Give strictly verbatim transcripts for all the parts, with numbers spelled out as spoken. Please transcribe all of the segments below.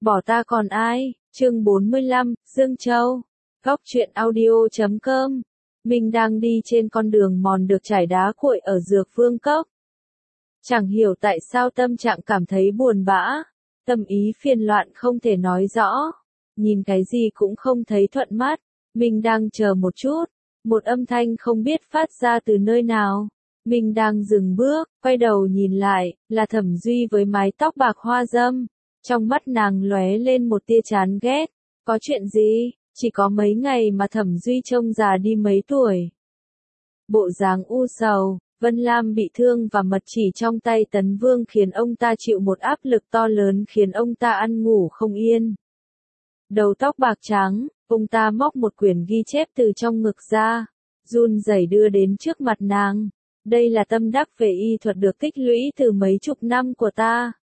Bỏ ta còn ai, chương bốn mươi lăm, Dương Châu, góc truyện audio chấm com. Mình đang đi trên con đường mòn được trải đá cuội ở Dược Vương Cốc. Chẳng hiểu tại sao tâm trạng cảm thấy buồn bã, tâm ý phiền loạn không thể nói rõ, nhìn cái gì cũng không thấy thuận mắt. Mình đang chờ một chút, một âm thanh không biết phát ra từ nơi nào. Mình đang dừng bước, quay đầu nhìn lại, là Thẩm Duy với mái tóc bạc hoa râm. Trong mắt nàng lóe lên một tia chán ghét. Có chuyện gì? Chỉ có mấy ngày mà Thẩm Duy trông già đi mấy tuổi. Bộ dáng u sầu, Vân Lam bị thương và mật chỉ trong tay Tấn Vương khiến ông ta chịu một áp lực to lớn khiến ông ta ăn ngủ không yên. Đầu tóc bạc trắng, ông ta móc một quyển ghi chép từ trong ngực ra, run rẩy đưa đến trước mặt nàng. Đây là tâm đắc về y thuật được tích lũy từ mấy chục năm của ta.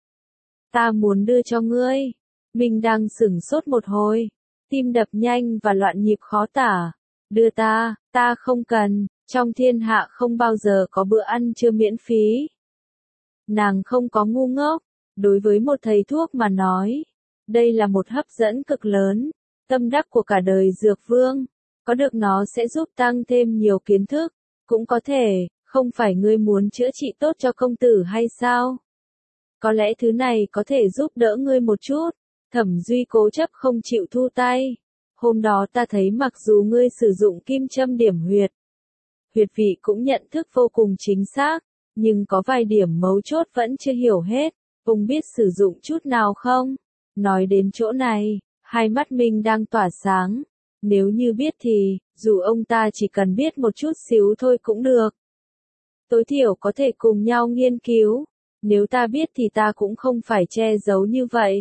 Ta muốn đưa cho ngươi. Mình đang sửng sốt một hồi, tim đập nhanh và loạn nhịp khó tả. Đưa ta, ta không cần, trong thiên hạ không bao giờ có bữa ăn trưa miễn phí. Nàng không có ngu ngốc, đối với một thầy thuốc mà nói, đây là một hấp dẫn cực lớn, tâm đắc của cả đời Dược Vương. Có được nó sẽ giúp tăng thêm nhiều kiến thức, cũng có thể, không phải ngươi muốn chữa trị tốt cho công tử hay sao? Có lẽ thứ này có thể giúp đỡ ngươi một chút. Thẩm Duy cố chấp không chịu thu tay. Hôm đó ta thấy mặc dù ngươi sử dụng kim châm điểm huyệt, huyệt vị cũng nhận thức vô cùng chính xác, nhưng có vài điểm mấu chốt vẫn chưa hiểu hết. Ông biết sử dụng chút nào không? Nói đến chỗ này, hai mắt mình đang tỏa sáng. Nếu như biết thì, dù ông ta chỉ cần biết một chút xíu thôi cũng được. Tối thiểu có thể cùng nhau nghiên cứu. Nếu ta biết thì ta cũng không phải che giấu như vậy.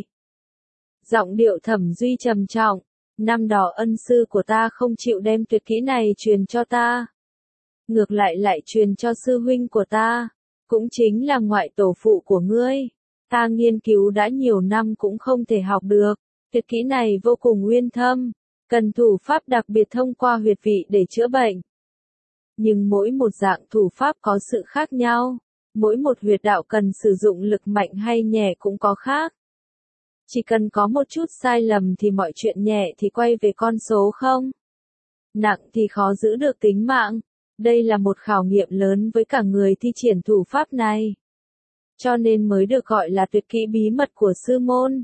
Giọng điệu Thẩm Duy trầm trọng. Năm đó ân sư của ta không chịu đem tuyệt kỹ này truyền cho ta. Ngược lại lại truyền cho sư huynh của ta. Cũng chính là ngoại tổ phụ của ngươi. Ta nghiên cứu đã nhiều năm cũng không thể học được. Tuyệt kỹ này vô cùng uyên thâm. Cần thủ pháp đặc biệt thông qua huyệt vị để chữa bệnh. Nhưng mỗi một dạng thủ pháp có sự khác nhau. Mỗi một huyệt đạo cần sử dụng lực mạnh hay nhẹ cũng có khác. Chỉ cần có một chút sai lầm thì mọi chuyện nhẹ thì quay về con số không. Nặng thì khó giữ được tính mạng. Đây là một khảo nghiệm lớn với cả người thi triển thủ pháp này. Cho nên mới được gọi là tuyệt kỹ bí mật của sư môn.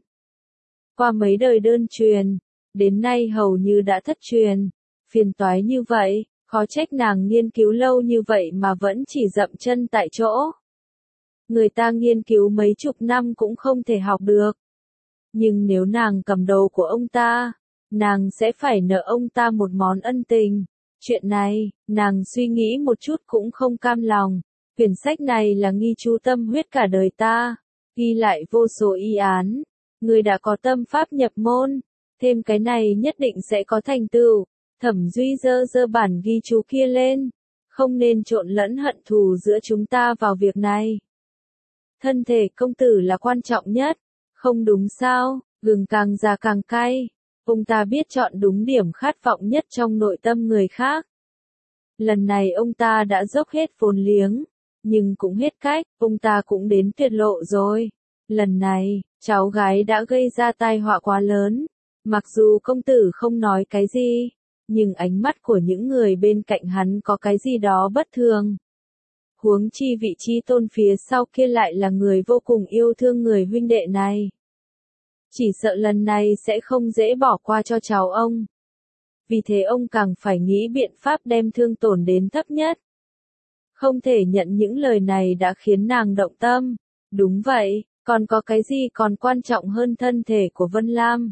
Qua mấy đời đơn truyền, đến nay hầu như đã thất truyền. Phiền toái như vậy, khó trách nàng nghiên cứu lâu như vậy mà vẫn chỉ dậm chân tại chỗ. Người ta nghiên cứu mấy chục năm cũng không thể học được. Nhưng nếu nàng cầm đầu của ông ta, nàng sẽ phải nợ ông ta một món ân tình. Chuyện này, nàng suy nghĩ một chút cũng không cam lòng. Quyển sách này là ghi chú tâm huyết cả đời ta, ghi lại vô số y án. Người đã có tâm pháp nhập môn, thêm cái này nhất định sẽ có thành tựu. Thẩm Duy giơ giơ bản ghi chú kia lên. Không nên trộn lẫn hận thù giữa chúng ta vào việc này. Thân thể công tử là quan trọng nhất, không đúng sao? Gừng càng già càng cay. Ông ta biết chọn đúng điểm khát vọng nhất trong nội tâm người khác. Lần này ông ta đã dốc hết vốn liếng, nhưng cũng hết cách, ông ta cũng đến tuyệt lộ rồi. Lần này, cháu gái đã gây ra tai họa quá lớn. Mặc dù công tử không nói cái gì, nhưng ánh mắt của những người bên cạnh hắn có cái gì đó bất thường. Huống chi vị trí tôn phía sau kia lại là người vô cùng yêu thương người huynh đệ này. Chỉ sợ lần này sẽ không dễ bỏ qua cho cháu ông. Vì thế ông càng phải nghĩ biện pháp đem thương tổn đến thấp nhất. Không thể nhận những lời này đã khiến nàng động tâm. Đúng vậy, còn có cái gì còn quan trọng hơn thân thể của Vân Lam?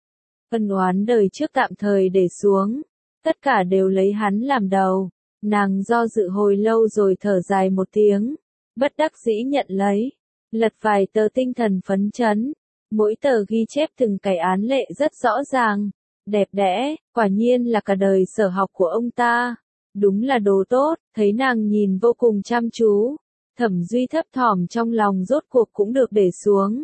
Ân oán đời trước tạm thời để xuống. Tất cả đều lấy hắn làm đầu. Nàng do dự hồi lâu rồi thở dài một tiếng. Bất đắc dĩ nhận lấy. Lật vài tờ tinh thần phấn chấn. Mỗi tờ ghi chép từng cái án lệ rất rõ ràng. Đẹp đẽ, quả nhiên là cả đời sở học của ông ta. Đúng là đồ tốt, thấy nàng nhìn vô cùng chăm chú. Thẩm Duy thấp thỏm trong lòng rốt cuộc cũng được để xuống.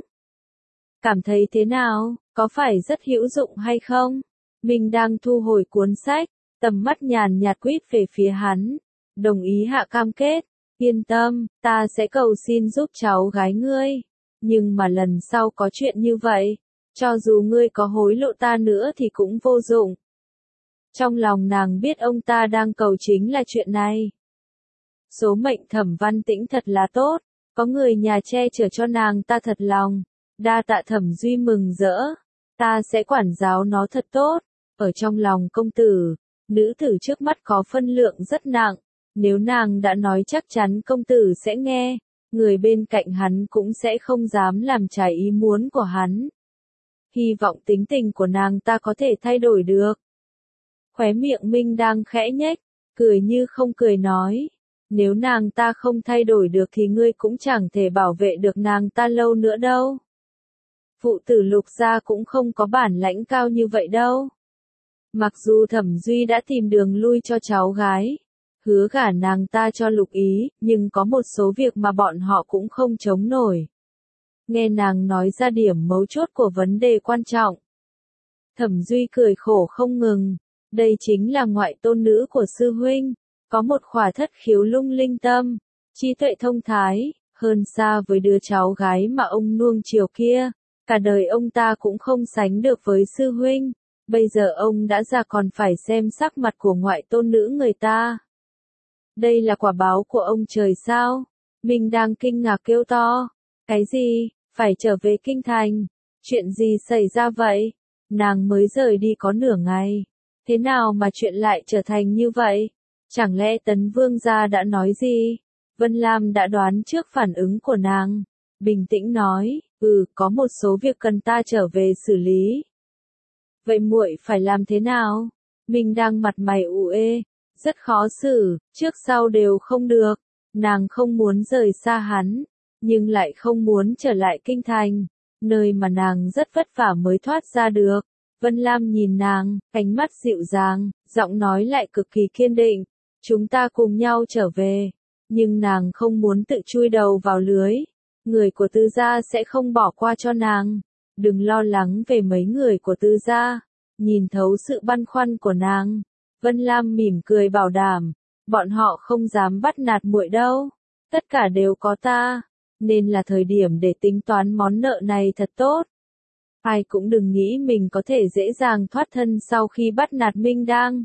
Cảm thấy thế nào, có phải rất hữu dụng hay không? Mình đang thu hồi cuốn sách, tầm mắt nhàn nhạt quýt về phía hắn. Đồng ý hạ cam kết, yên tâm, ta sẽ cầu xin giúp cháu gái ngươi. Nhưng mà lần sau có chuyện như vậy, Cho dù ngươi có hối lộ ta nữa thì cũng vô dụng. Trong lòng nàng biết ông ta đang cầu chính là chuyện này. Số mệnh Thẩm Văn Tĩnh thật là tốt, có người nhà che chở cho nàng ta thật lòng. Đa tạ Thẩm Duy mừng rỡ, ta sẽ quản giáo nó thật tốt. Ở trong lòng công tử, nữ tử trước mắt có phân lượng rất nặng, nếu nàng đã nói chắc chắn công tử sẽ nghe, người bên cạnh hắn cũng sẽ không dám làm trái ý muốn của hắn. Hy vọng tính tình của nàng ta có thể thay đổi được. Khóe miệng Minh đang khẽ nhếch, cười như không cười nói, nếu nàng ta không thay đổi được thì ngươi cũng chẳng thể bảo vệ được nàng ta lâu nữa đâu. Phụ tử Lục gia cũng không có bản lãnh cao như vậy đâu. Mặc dù Thẩm Duy đã tìm đường lui cho cháu gái, hứa gả nàng ta cho Lục Ý, nhưng có một số việc mà bọn họ cũng không chống nổi. Nghe nàng nói ra điểm mấu chốt của vấn đề quan trọng. Thẩm Duy cười khổ không ngừng, đây chính là ngoại tôn nữ của sư huynh, có một khỏa thất khiếu lung linh tâm, trí tuệ thông thái, hơn xa với đứa cháu gái mà ông nuông chiều kia, cả đời ông ta cũng không sánh được với sư huynh, bây giờ ông đã già còn phải xem sắc mặt của ngoại tôn nữ người ta. Đây là quả báo của ông trời sao? Mình đang kinh ngạc kêu to, cái gì, phải trở về kinh thành, chuyện gì xảy ra vậy? Nàng mới rời đi có nửa ngày, thế nào mà chuyện lại trở thành như vậy? Chẳng lẽ Tấn Vương gia đã nói gì? Vân Lam đã đoán trước phản ứng của nàng, bình tĩnh nói, ừ, có một số việc cần ta trở về xử lý. Vậy muội phải làm thế nào? Mình đang mặt mày u ê, rất khó xử, trước sau đều không được, nàng không muốn rời xa hắn, nhưng lại không muốn trở lại kinh thành, nơi mà nàng rất vất vả mới thoát ra được. Vân Lam nhìn nàng, ánh mắt dịu dàng, giọng nói lại cực kỳ kiên định, chúng ta cùng nhau trở về, nhưng nàng không muốn tự chui đầu vào lưới, người của Tư gia sẽ không bỏ qua cho nàng, đừng lo lắng về mấy người của Tư gia. Nhìn thấu sự băn khoăn của nàng, Vân Lam mỉm cười bảo đảm, bọn họ không dám bắt nạt muội đâu, tất cả đều có ta, nên là thời điểm để tính toán món nợ này thật tốt. Ai cũng đừng nghĩ mình có thể dễ dàng thoát thân sau khi bắt nạt Minh Đang.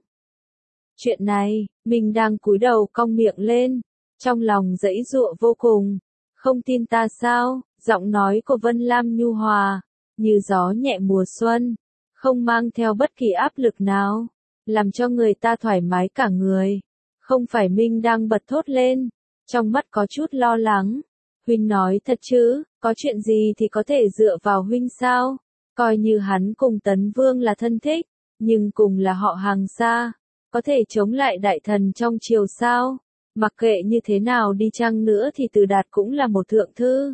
Chuyện này, Minh Đang cúi đầu cong miệng lên, trong lòng giãy giụa vô cùng, không tin ta sao? Giọng nói của Vân Lam nhu hòa, như gió nhẹ mùa xuân, không mang theo bất kỳ áp lực nào, làm cho người ta thoải mái cả người. Không phải Minh đang bật thốt lên, trong mắt có chút lo lắng. Huynh nói thật chứ, có chuyện gì thì có thể dựa vào huynh sao? Coi như hắn cùng Tấn Vương là thân thích, nhưng cùng là họ hàng xa, có thể chống lại đại thần trong triều sao? Mặc kệ như thế nào đi chăng nữa thì Từ Đạt cũng là một thượng thư.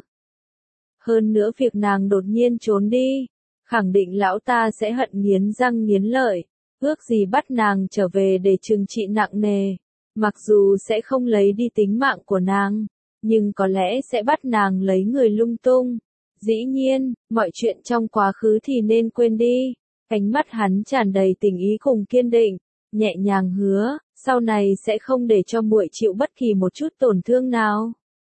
Hơn nữa việc nàng đột nhiên trốn đi, khẳng định lão ta sẽ hận nghiến răng nghiến lợi, ước gì bắt nàng trở về để trừng trị nặng nề, mặc dù sẽ không lấy đi tính mạng của nàng, nhưng có lẽ sẽ bắt nàng lấy người lung tung. Dĩ nhiên, mọi chuyện trong quá khứ thì nên quên đi. Ánh mắt hắn tràn đầy tình ý cùng kiên định, nhẹ nhàng hứa, sau này sẽ không để cho muội chịu bất kỳ một chút tổn thương nào.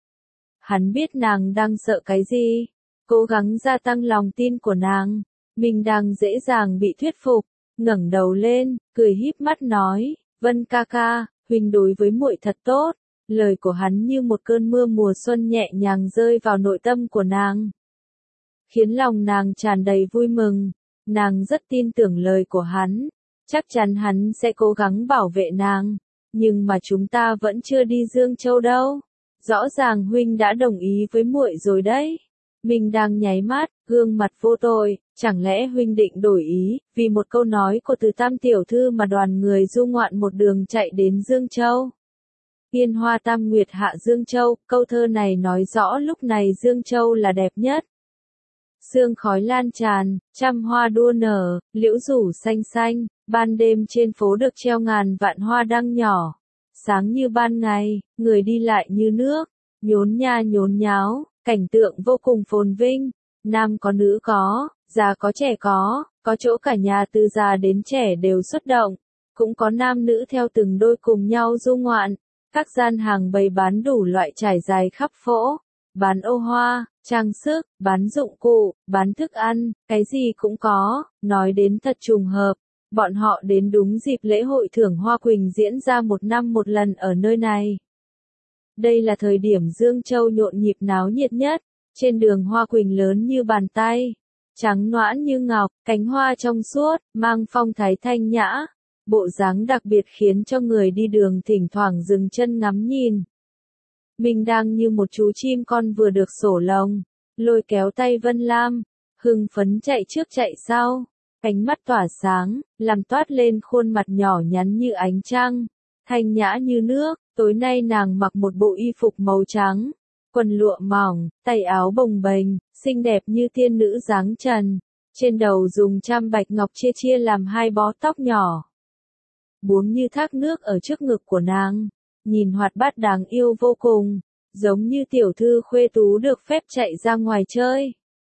Hắn biết nàng đang sợ cái gì, cố gắng gia tăng lòng tin của nàng. Mình đang dễ dàng bị thuyết phục, ngẩng đầu lên, cười híp mắt nói, Vân ca ca, huynh đối với muội thật tốt. Lời của hắn như một cơn mưa mùa xuân nhẹ nhàng rơi vào nội tâm của nàng, khiến lòng nàng tràn đầy vui mừng. Nàng rất tin tưởng lời của hắn, chắc chắn hắn sẽ cố gắng bảo vệ nàng. Nhưng mà chúng ta vẫn chưa đi Dương Châu đâu. Rõ ràng huynh đã đồng ý với muội rồi đấy. Mình đang nháy mắt, gương mặt vô tội, chẳng lẽ huynh định đổi ý, vì một câu nói của Từ Tam tiểu thư mà đoàn người du ngoạn một đường chạy đến Dương Châu. Yên hoa tam nguyệt hạ Dương Châu, câu thơ này nói rõ lúc này Dương Châu là đẹp nhất. Sương khói lan tràn, trăm hoa đua nở, liễu rủ xanh xanh, ban đêm trên phố được treo ngàn vạn hoa đăng nhỏ. Sáng như ban ngày, người đi lại như nước, nhốn nha nhốn nháo, cảnh tượng vô cùng phồn vinh, nam có nữ có, già có trẻ có, có chỗ cả nhà từ già đến trẻ đều xuất động, cũng có nam nữ theo từng đôi cùng nhau du ngoạn. Các gian hàng bày bán đủ loại trải dài khắp phố, bán ô hoa, trang sức, bán dụng cụ, bán thức ăn, cái gì cũng có, nói đến thật trùng hợp. Bọn họ đến đúng dịp lễ hội thưởng Hoa Quỳnh diễn ra một năm một lần ở nơi này. Đây là thời điểm Dương Châu nhộn nhịp náo nhiệt nhất, trên đường Hoa Quỳnh lớn như bàn tay, trắng nõn như ngọc, cánh hoa trong suốt, mang phong thái thanh nhã, bộ dáng đặc biệt khiến cho người đi đường thỉnh thoảng dừng chân ngắm nhìn. Mình đang như một chú chim con vừa được sổ lồng, lôi kéo tay Vân Lam, hưng phấn chạy trước chạy sau, ánh mắt tỏa sáng, làm toát lên khuôn mặt nhỏ nhắn như ánh trăng, thanh nhã như nước. Tối nay nàng mặc một bộ y phục màu trắng, quần lụa mỏng, tay áo bồng bềnh, xinh đẹp như tiên nữ dáng trần, trên đầu dùng trăm bạch ngọc chia chia làm hai bó tóc nhỏ, buông như thác nước ở trước ngực của nàng, nhìn hoạt bát đáng yêu vô cùng, giống như tiểu thư khuê tú được phép chạy ra ngoài chơi.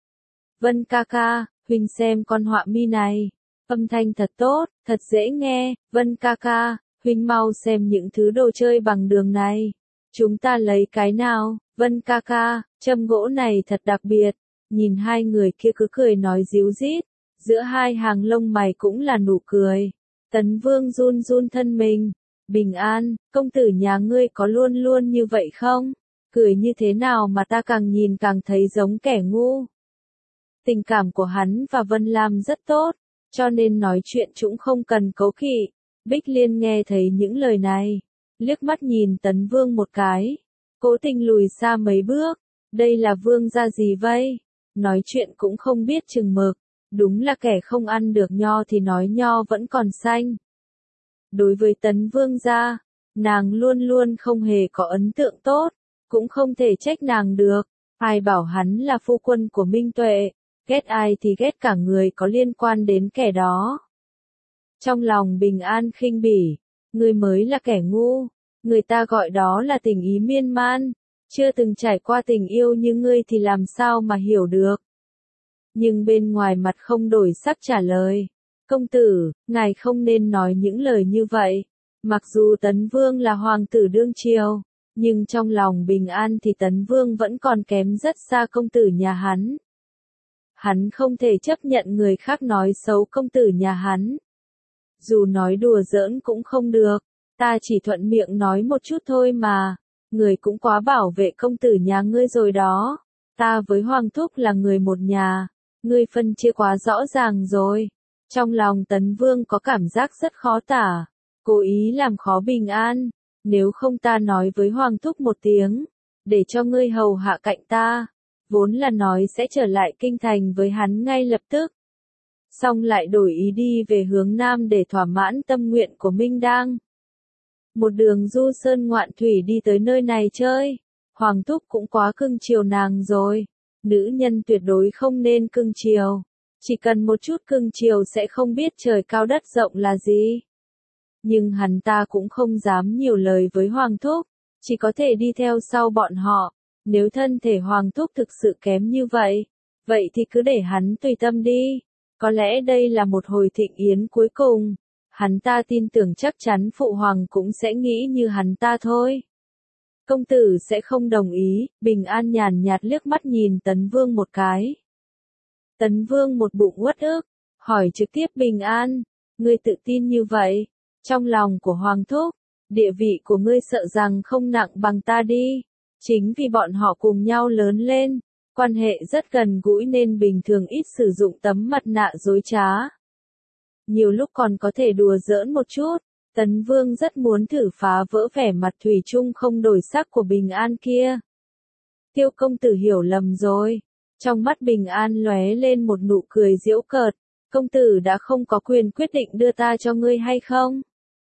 Vân ca ca, huynh xem con họa mi này, âm thanh thật tốt, thật dễ nghe. Vân ca ca, huynh mau xem những thứ đồ chơi bằng đường này, chúng ta lấy cái nào? Vân ca ca, châm gỗ này thật đặc biệt. Nhìn hai người kia cứ cười nói díu dít, giữa hai hàng lông mày cũng là nụ cười. Tấn Vương run run thân mình. Bình an, công tử nhà ngươi có luôn luôn như vậy không? Cười như thế nào mà ta càng nhìn càng thấy giống kẻ ngu. Tình cảm của hắn và Vân Lam rất tốt, cho nên nói chuyện cũng không cần cấu kỵ. Bích Liên nghe thấy những lời này, liếc mắt nhìn Tấn Vương một cái, cố tình lùi xa mấy bước. Đây là vương gia gì vây? Nói chuyện cũng không biết chừng mực, đúng là kẻ không ăn được nho thì nói nho vẫn còn xanh. Đối với Tấn Vương gia, nàng luôn luôn không hề có ấn tượng tốt, cũng không thể trách nàng được. Ai bảo hắn là phu quân của Minh Tuệ, ghét ai thì ghét cả người có liên quan đến kẻ đó. Trong lòng Bình An khinh bỉ, ngươi mới là kẻ ngu, người ta gọi đó là tình ý miên man, chưa từng trải qua tình yêu như ngươi thì làm sao mà hiểu được. Nhưng bên ngoài mặt không đổi sắc trả lời, công tử, ngài không nên nói những lời như vậy. Mặc dù Tấn Vương là hoàng tử đương triều, nhưng trong lòng Bình An thì Tấn Vương vẫn còn kém rất xa công tử nhà hắn. Hắn không thể chấp nhận người khác nói xấu công tử nhà hắn. Dù nói đùa giỡn cũng không được, ta chỉ thuận miệng nói một chút thôi mà, người cũng quá bảo vệ công tử nhà ngươi rồi đó. Ta với Hoàng Thúc là người một nhà, ngươi phân chia quá rõ ràng rồi. Trong lòng Tấn Vương có cảm giác rất khó tả, cố ý làm khó Bình An. Nếu không ta nói với Hoàng Thúc một tiếng, để cho ngươi hầu hạ cạnh ta, vốn là nói sẽ trở lại kinh thành với hắn ngay lập tức. Xong lại đổi ý đi về hướng Nam để thỏa mãn tâm nguyện của Minh Đang. Một đường du sơn ngoạn thủy đi tới nơi này chơi, Hoàng Thúc cũng quá cưng chiều nàng rồi. Nữ nhân tuyệt đối không nên cưng chiều, chỉ cần một chút cưng chiều sẽ không biết trời cao đất rộng là gì. Nhưng hắn ta cũng không dám nhiều lời với Hoàng Thúc, chỉ có thể đi theo sau bọn họ. Nếu thân thể Hoàng Thúc thực sự kém như vậy, vậy thì cứ để hắn tùy tâm đi. Có lẽ đây là một hồi thịnh yến cuối cùng, hắn ta tin tưởng chắc chắn Phụ Hoàng cũng sẽ nghĩ như hắn ta thôi. Công tử sẽ không đồng ý. Bình An nhàn nhạt liếc mắt nhìn Tấn Vương một cái. Tấn Vương một bụng uất ức, hỏi trực tiếp Bình An, ngươi tự tin như vậy, trong lòng của Hoàng Thúc, địa vị của ngươi sợ rằng không nặng bằng ta đi. Chính vì bọn họ cùng nhau lớn lên, quan hệ rất gần gũi nên bình thường ít sử dụng tấm mặt nạ dối trá. Nhiều lúc còn có thể đùa giỡn một chút. Tấn Vương rất muốn thử phá vỡ vẻ mặt thủy chung không đổi sắc của Bình An kia. Tiêu công tử hiểu lầm rồi. Trong mắt Bình An lóe lên một nụ cười giễu cợt. Công tử đã không có quyền quyết định đưa ta cho ngươi hay không?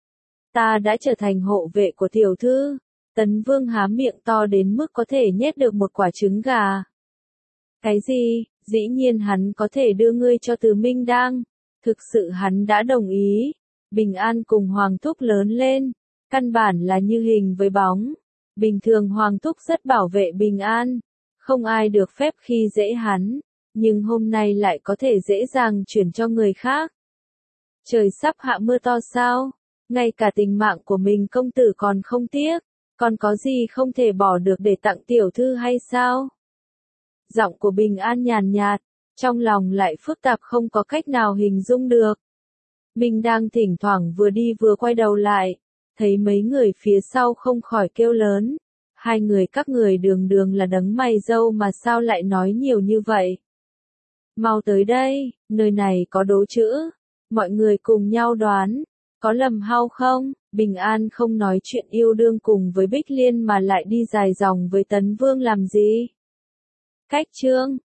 Ta đã trở thành hộ vệ của tiểu thư. Tấn Vương há miệng to đến mức có thể nhét được một quả trứng gà. Cái gì? Dĩ nhiên hắn có thể đưa ngươi cho Từ Minh Đang. Thực sự hắn đã đồng ý. Bình An cùng Hoàng Thúc lớn lên, căn bản là như hình với bóng. Bình thường Hoàng Thúc rất bảo vệ Bình An, không ai được phép khi dễ hắn, nhưng hôm nay lại có thể dễ dàng chuyển cho người khác. Trời sắp hạ mưa to sao? Ngay cả tình mạng của mình công tử còn không tiếc, còn có gì không thể bỏ được để tặng tiểu thư hay sao? Giọng của Bình An nhàn nhạt, trong lòng lại phức tạp không có cách nào hình dung được. Mình đang thỉnh thoảng vừa đi vừa quay đầu lại, thấy mấy người phía sau không khỏi kêu lớn. Hai người các người đường đường là đấng mày râu mà sao lại nói nhiều như vậy? Mau tới đây, nơi này có đố chữ. Mọi người cùng nhau đoán, có lầm hao không? Bình An không nói chuyện yêu đương cùng với Bích Liên mà lại đi dài dòng với Tấn Vương làm gì? Cách chương